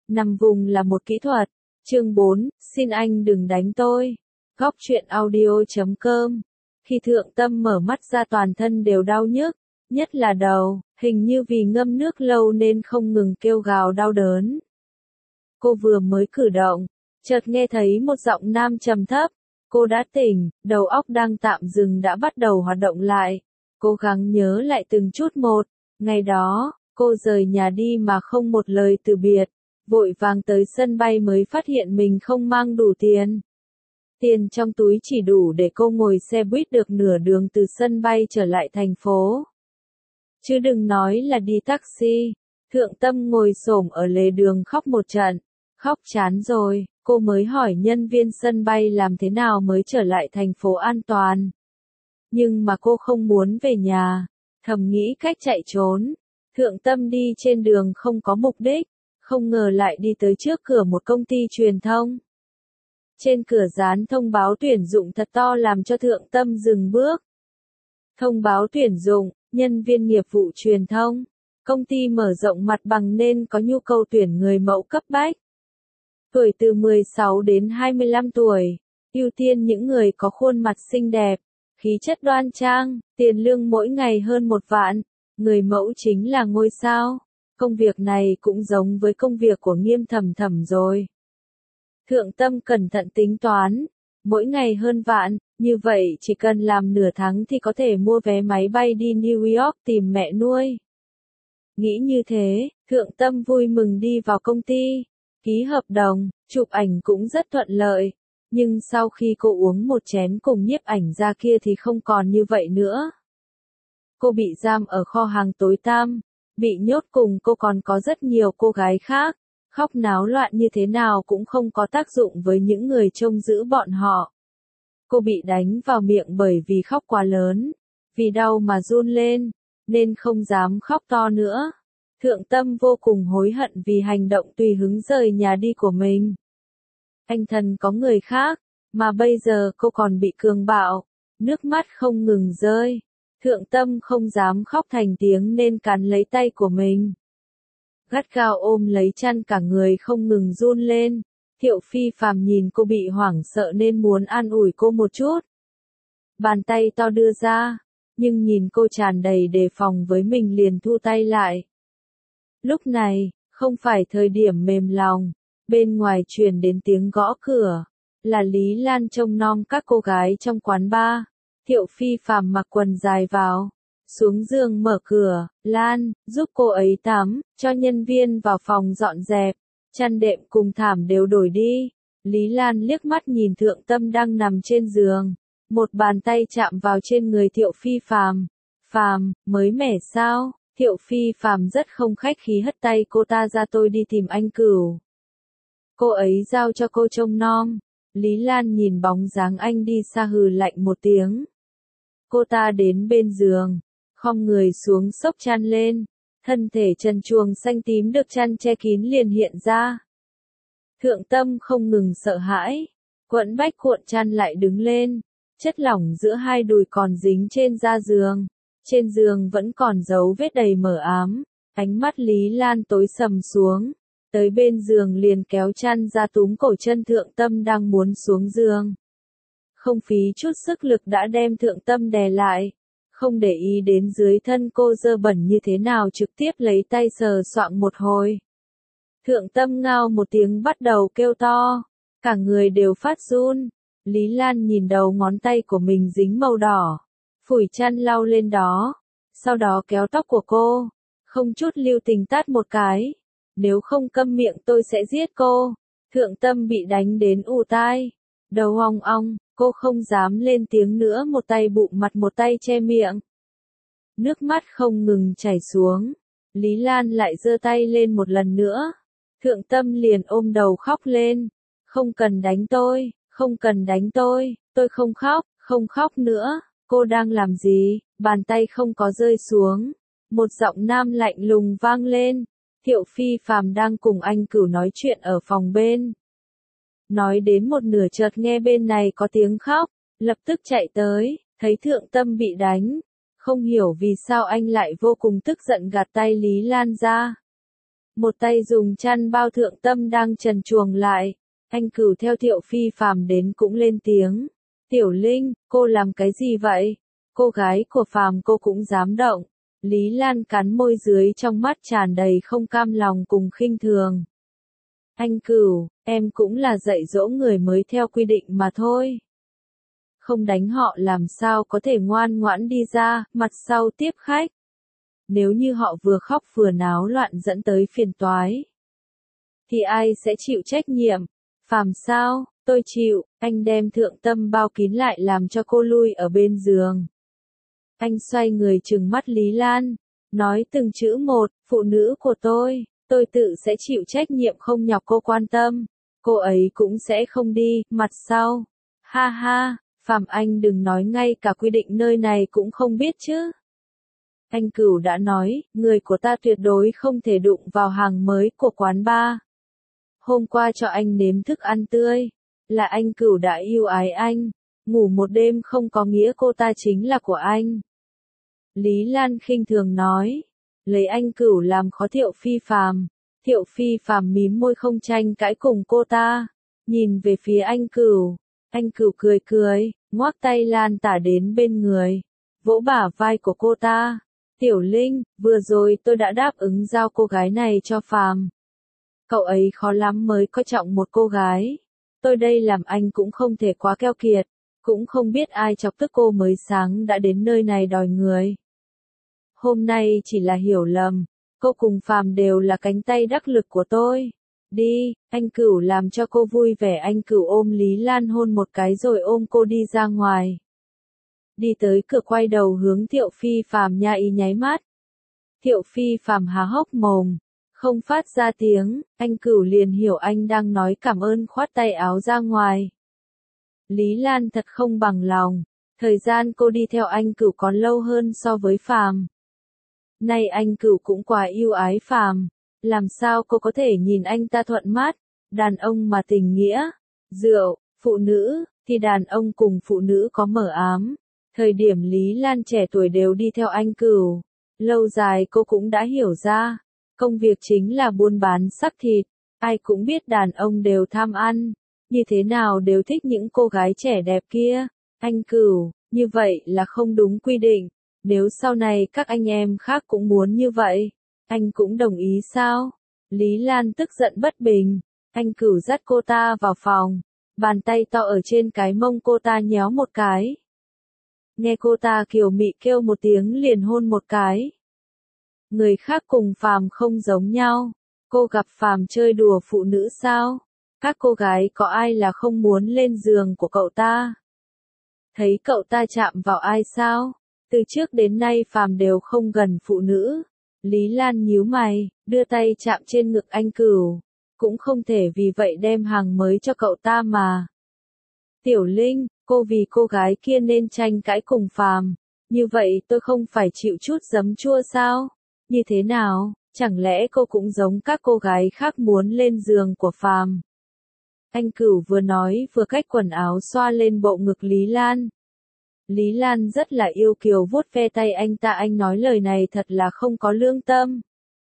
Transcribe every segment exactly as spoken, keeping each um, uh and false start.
Nằm vùng là một kỹ thuật. Chương bốn, xin anh đừng đánh tôi. Góc truyện audio chấm com. Khi Thượng Tâm mở mắt ra toàn thân đều đau nhức, nhất là đầu, hình như vì ngâm nước lâu nên không ngừng kêu gào đau đớn. Cô vừa mới cử động, chợt nghe thấy một giọng nam trầm thấp. Cô đã tỉnh, đầu óc đang tạm dừng đã bắt đầu hoạt động lại. Cố gắng nhớ lại từng chút một. Ngày đó, cô rời nhà đi mà không một lời từ biệt. Vội vàng tới sân bay mới phát hiện mình không mang đủ tiền. Tiền trong túi chỉ đủ để cô ngồi xe buýt được nửa đường từ sân bay trở lại thành phố. Chứ đừng nói là đi taxi. Thượng Tâm ngồi xổm ở lề đường khóc một trận. Khóc chán rồi, cô mới hỏi nhân viên sân bay làm thế nào mới trở lại thành phố an toàn. Nhưng mà cô không muốn về nhà, thầm nghĩ cách chạy trốn. Thượng Tâm đi trên đường không có mục đích, không ngờ lại đi tới trước cửa một công ty truyền thông. Trên cửa dán thông báo tuyển dụng thật to làm cho Thượng Tâm dừng bước. Thông báo tuyển dụng, nhân viên nghiệp vụ truyền thông. Công ty mở rộng mặt bằng nên có nhu cầu tuyển người mẫu cấp bách. Tuổi từ mười sáu đến hai mươi lăm tuổi, ưu tiên những người có khuôn mặt xinh đẹp, khí chất đoan trang, tiền lương mỗi ngày hơn một vạn. Người mẫu chính là ngôi sao. Công việc này cũng giống với công việc của Nghiêm Thầm Thầm rồi. Thượng Tâm cẩn thận tính toán, mỗi ngày hơn vạn, như vậy chỉ cần làm nửa tháng thì có thể mua vé máy bay đi New York tìm mẹ nuôi. Nghĩ như thế, Thượng Tâm vui mừng đi vào công ty, ký hợp đồng, chụp ảnh cũng rất thuận lợi. Nhưng sau khi cô uống một chén cùng nhiếp ảnh ra kia thì không còn như vậy nữa. Cô bị giam ở kho hàng tối tăm, bị nhốt cùng cô còn có rất nhiều cô gái khác. Khóc náo loạn như thế nào cũng không có tác dụng với những người trông giữ bọn họ. Cô bị đánh vào miệng bởi vì khóc quá lớn, vì đau mà run lên, nên không dám khóc to nữa. Thượng Tâm vô cùng hối hận vì hành động tùy hứng rời nhà đi của mình. Anh thần có người khác, mà bây giờ cô còn bị cường bạo, nước mắt không ngừng rơi. Thượng Tâm không dám khóc thành tiếng nên cắn lấy tay của mình. Gắt gao ôm lấy chăn cả người không ngừng run lên. Thiệu Phi Phàm nhìn cô bị hoảng sợ nên muốn an ủi cô một chút. Bàn tay to đưa ra, nhưng nhìn cô tràn đầy đề phòng với mình liền thu tay lại. Lúc này, không phải thời điểm mềm lòng, bên ngoài truyền đến tiếng gõ cửa, là Lý Lan trông nom các cô gái trong quán bar. Thiệu Phi Phàm mặc quần dài vào, xuống giường mở cửa, Lan, giúp cô ấy tắm, cho nhân viên vào phòng dọn dẹp, chăn đệm cùng thảm đều đổi đi. Lý Lan liếc mắt nhìn Thượng Tâm đang nằm trên giường, một bàn tay chạm vào trên người Thiệu Phi Phàm. Phàm, mới mẻ sao? Thiệu Phi Phàm rất không khách khí hất tay cô ta ra, tôi đi tìm anh Cửu. Cô ấy giao cho cô trông nom. Lý Lan nhìn bóng dáng anh đi xa hừ lạnh một tiếng. Cô ta đến bên giường, khom người xuống xốc chăn lên, thân thể trần truồng xanh tím được chăn che kín liền hiện ra. Thượng Tâm không ngừng sợ hãi, quẫn bách cuộn chăn lại đứng lên, chất lỏng giữa hai đùi còn dính trên da giường, trên giường vẫn còn dấu vết đầy mờ ám. Ánh mắt Lý Lan tối sầm xuống, tới bên giường liền kéo chăn ra túm cổ chân Thượng Tâm đang muốn xuống giường. Không phí chút sức lực đã đem Thượng Tâm đè lại, không để ý đến dưới thân cô dơ bẩn như thế nào, trực tiếp lấy tay sờ soạng một hồi. Thượng Tâm ngao một tiếng bắt đầu kêu to, cả người đều phát run. Lý Lan nhìn đầu ngón tay của mình dính màu đỏ, phủi chăn lau lên đó, sau đó kéo tóc của cô, không chút lưu tình tát một cái. Nếu không câm miệng tôi sẽ giết cô. Thượng Tâm bị đánh đến ù tai, đầu ong ong, cô không dám lên tiếng nữa, một tay bụm mặt một tay che miệng. Nước mắt không ngừng chảy xuống. Lý Lan lại giơ tay lên một lần nữa. Thượng Tâm liền ôm đầu khóc lên. Không cần đánh tôi, không cần đánh tôi, tôi không khóc, không khóc nữa. Cô đang làm gì? Bàn tay không có rơi xuống. Một giọng nam lạnh lùng vang lên. Thiệu Phi Phàm đang cùng anh Cửu nói chuyện ở phòng bên. Nói đến một nửa chợt nghe bên này có tiếng khóc, lập tức chạy tới, thấy Thượng Tâm bị đánh. Không hiểu vì sao anh lại vô cùng tức giận gạt tay Lý Lan ra. một tay dùng chăn bao Thượng Tâm đang trần truồng lại. Anh Cửu theo Thiệu Phi Phàm đến cũng lên tiếng. Tiểu Linh, cô làm cái gì vậy? Cô gái của Phàm cô cũng dám động. Lý Lan cắn môi dưới trong mắt tràn đầy không cam lòng cùng khinh thường. Anh Cửu, em cũng là dạy dỗ người mới theo quy định mà thôi. Không đánh họ làm sao có thể ngoan ngoãn đi ra, mặt sau tiếp khách. Nếu như họ vừa khóc vừa náo loạn dẫn tới phiền toái, thì ai sẽ chịu trách nhiệm? Phàm sao, tôi chịu, anh đem Thượng Tâm bao kín lại làm cho cô lui ở bên giường. Anh xoay người trừng mắt Lý Lan, nói từng chữ một, phụ nữ của tôi, tôi tự sẽ chịu trách nhiệm không nhọc cô quan tâm, cô ấy cũng sẽ không đi, mặt sau. Ha ha, Phàm anh đừng nói ngay cả quy định nơi này cũng không biết chứ. Anh Cửu đã nói, người của ta tuyệt đối không thể đụng vào hàng mới của quán bar. Hôm qua cho anh nếm thức ăn tươi, là anh Cửu đã yêu ái anh, ngủ một đêm không có nghĩa cô ta chính là của anh. Lý Lan khinh thường nói, lấy anh Cửu làm khó Thiệu Phi Phàm. Thiệu Phi Phàm mím môi không tranh cãi cùng cô ta, nhìn về phía anh Cửu. Anh Cửu cười cười, ngoắc tay Lan tả đến bên người, vỗ bả vai của cô ta. Tiểu Linh, vừa rồi tôi đã đáp ứng giao cô gái này cho Phàm. Cậu ấy khó lắm mới coi trọng một cô gái. Tôi đây làm anh cũng không thể quá keo kiệt, cũng không biết ai chọc tức cô mới sáng đã đến nơi này đòi người. Hôm nay chỉ là hiểu lầm, cô cùng Phàm đều là cánh tay đắc lực của tôi. Đi, anh Cửu làm cho cô vui vẻ. Anh Cửu ôm Lý Lan hôn một cái rồi ôm cô đi ra ngoài. Đi tới cửa quay đầu hướng Thiệu Phi Phàm nha ý nháy mắt. Thiệu Phi Phàm há hốc mồm, không phát ra tiếng, anh Cửu liền hiểu anh đang nói cảm ơn khoát tay áo ra ngoài. Lý Lan thật không bằng lòng, thời gian cô đi theo anh Cửu còn lâu hơn so với Phàm. Nay anh Cửu cũng quá yêu ái Phàm, làm sao cô có thể nhìn anh ta thuận mắt, đàn ông mà tình nghĩa, rượu, phụ nữ, thì đàn ông cùng phụ nữ có mở ám. Thời điểm Lý Lan trẻ tuổi đều đi theo anh Cửu, lâu dài cô cũng đã hiểu ra, công việc chính là buôn bán xác thịt, ai cũng biết đàn ông đều tham ăn, như thế nào đều thích những cô gái trẻ đẹp kia. Anh Cửu, như vậy là không đúng quy định, nếu sau này các anh em khác cũng muốn như vậy, anh cũng đồng ý sao? Lý Lan tức giận bất bình, anh Cửu dắt cô ta vào phòng, bàn tay to ở trên cái mông cô ta nhéo một cái. Nghe cô ta kiều mị kêu một tiếng liền hôn một cái. Người khác cùng Phàm không giống nhau, cô gặp Phàm chơi đùa phụ nữ sao? Các cô gái có ai là không muốn lên giường của cậu ta? Thấy cậu ta chạm vào ai sao? Từ trước đến nay Phàm đều không gần phụ nữ. Lý Lan nhíu mày, đưa tay chạm trên ngực anh Cửu, cũng không thể vì vậy đem hàng mới cho cậu ta mà. Tiểu Linh, cô vì cô gái kia nên tranh cãi cùng Phàm, như vậy tôi không phải chịu chút giấm chua sao? Như thế nào, chẳng lẽ cô cũng giống các cô gái khác muốn lên giường của Phàm? Anh Cửu vừa nói vừa cách quần áo xoa lên bộ ngực Lý Lan. Lý Lan rất là yêu kiều vuốt ve tay anh ta. Anh nói lời này thật là không có lương tâm.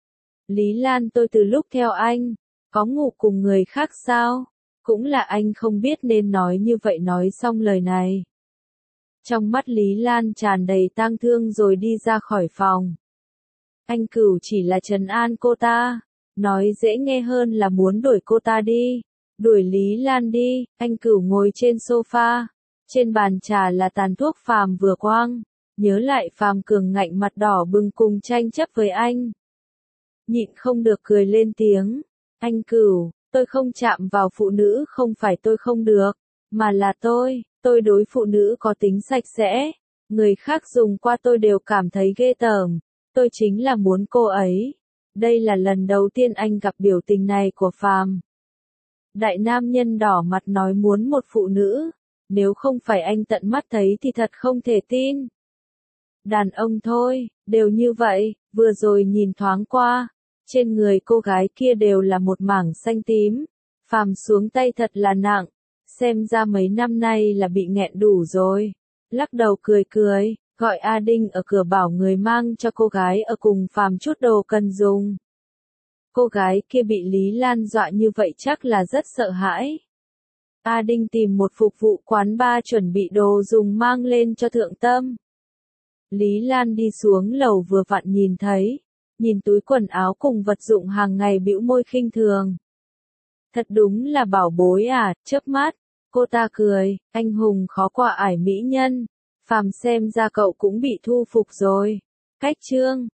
Lý Lan, tôi từ lúc theo anh, có ngủ cùng người khác sao? Cũng là anh không biết nên nói như vậy. Nói xong lời này, trong mắt Lý Lan tràn đầy tang thương rồi đi ra khỏi phòng. Anh Cửu chỉ là trấn an cô ta, nói dễ nghe hơn là muốn đuổi cô ta đi. Đuổi Lý Lan đi. Anh Cửu ngồi trên sofa, trên bàn trà là tàn thuốc Phàm vừa quang, nhớ lại Phàm cường ngạnh mặt đỏ bừng cùng tranh chấp với anh. Nhịn không được cười lên tiếng. Anh Cửu, tôi không chạm vào phụ nữ không phải tôi không được, mà là tôi, tôi đối phụ nữ có tính sạch sẽ, người khác dùng qua tôi đều cảm thấy ghê tởm, tôi chính là muốn cô ấy. Đây là lần đầu tiên anh gặp biểu tình này của Phàm. Đại nam nhân đỏ mặt nói muốn một phụ nữ, nếu không phải anh tận mắt thấy thì thật không thể tin. Đàn ông thôi, đều như vậy, vừa rồi nhìn thoáng qua, trên người cô gái kia đều là một mảng xanh tím, Phàm xuống tay thật là nặng, xem ra mấy năm nay là bị nghẹn đủ rồi. Lắc đầu cười cười, gọi A Đinh ở cửa bảo người mang cho cô gái ở cùng Phàm chút đồ cần dùng. Cô gái kia bị Lý Lan dọa như vậy chắc là rất sợ hãi. A Đinh tìm một phục vụ quán bar chuẩn bị đồ dùng mang lên cho Thượng Tâm. Lý Lan đi xuống lầu vừa vặn nhìn thấy, nhìn túi quần áo cùng vật dụng hàng ngày bĩu môi khinh thường. Thật đúng là bảo bối à, chớp mắt, cô ta cười, anh hùng khó qua ải mỹ nhân, phàm xem ra cậu cũng bị thu phục rồi. Cách chương